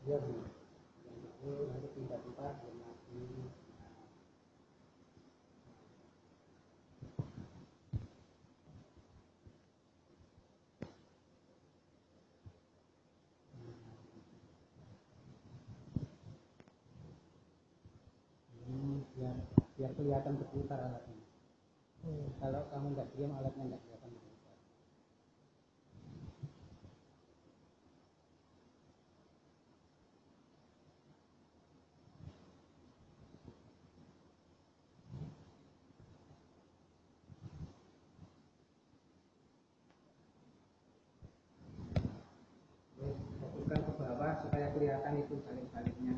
Iya Bu, yang itu nanti pindah tempat belum lagi. Ini biar kelihatan berputar alatnya. Kalau kamu nggak diam alatnya nggak kelihatan berputar. Fokuskan ke bawah supaya kelihatan itu balik-baliknya.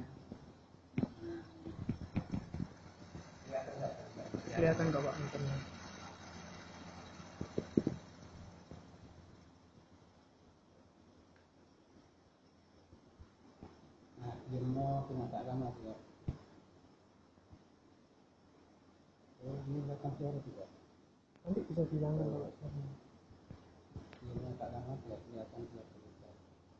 Kelihatan kok Pak muternya. Nah, diemnya cuma tak lama ya. Oh, ini rekam suara juga. Nanti bisa dihilangkan kalau suaranya. Diemnya tak lama biar kelihatan dia berputar.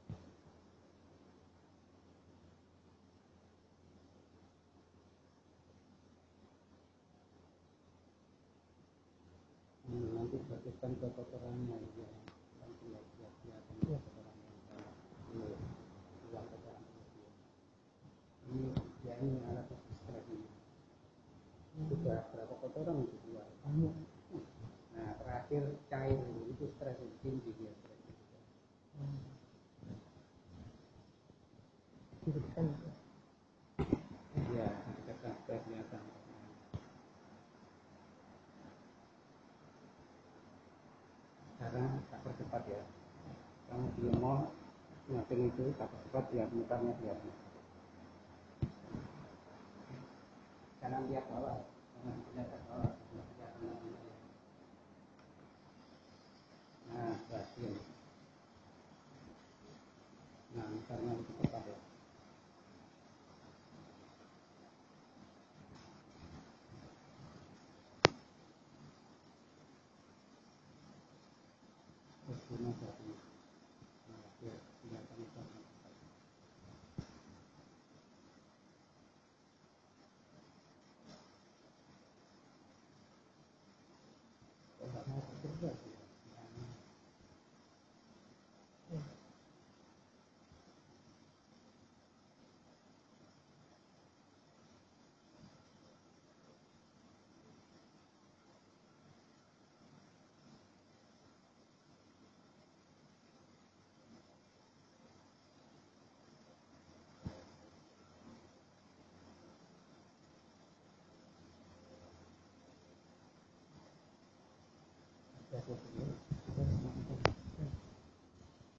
Nanti fokuskan ke kotorannya ya. Nanti biar kelihatan kotorannya. Buang kotoran terus. Ini ya ini alat stres ini. Sudah berapa kotoran itu buang. Nah terakhir cair itu stres tinggi dia stres. Diberikan. Iya, kita kelihatan. Sekarang tak percepat ya. Kamu belum mau ngapain itu tak percepat ya mutarnya biar. Jangan lihat bawah, jangan lihat bawah. Nah, berhasil. Nah, mutarnya lebih cepat ya. Terus gimana tadi? Nah, biar kelihatan mutarnya. Enggak mau bekerja sih. Ya,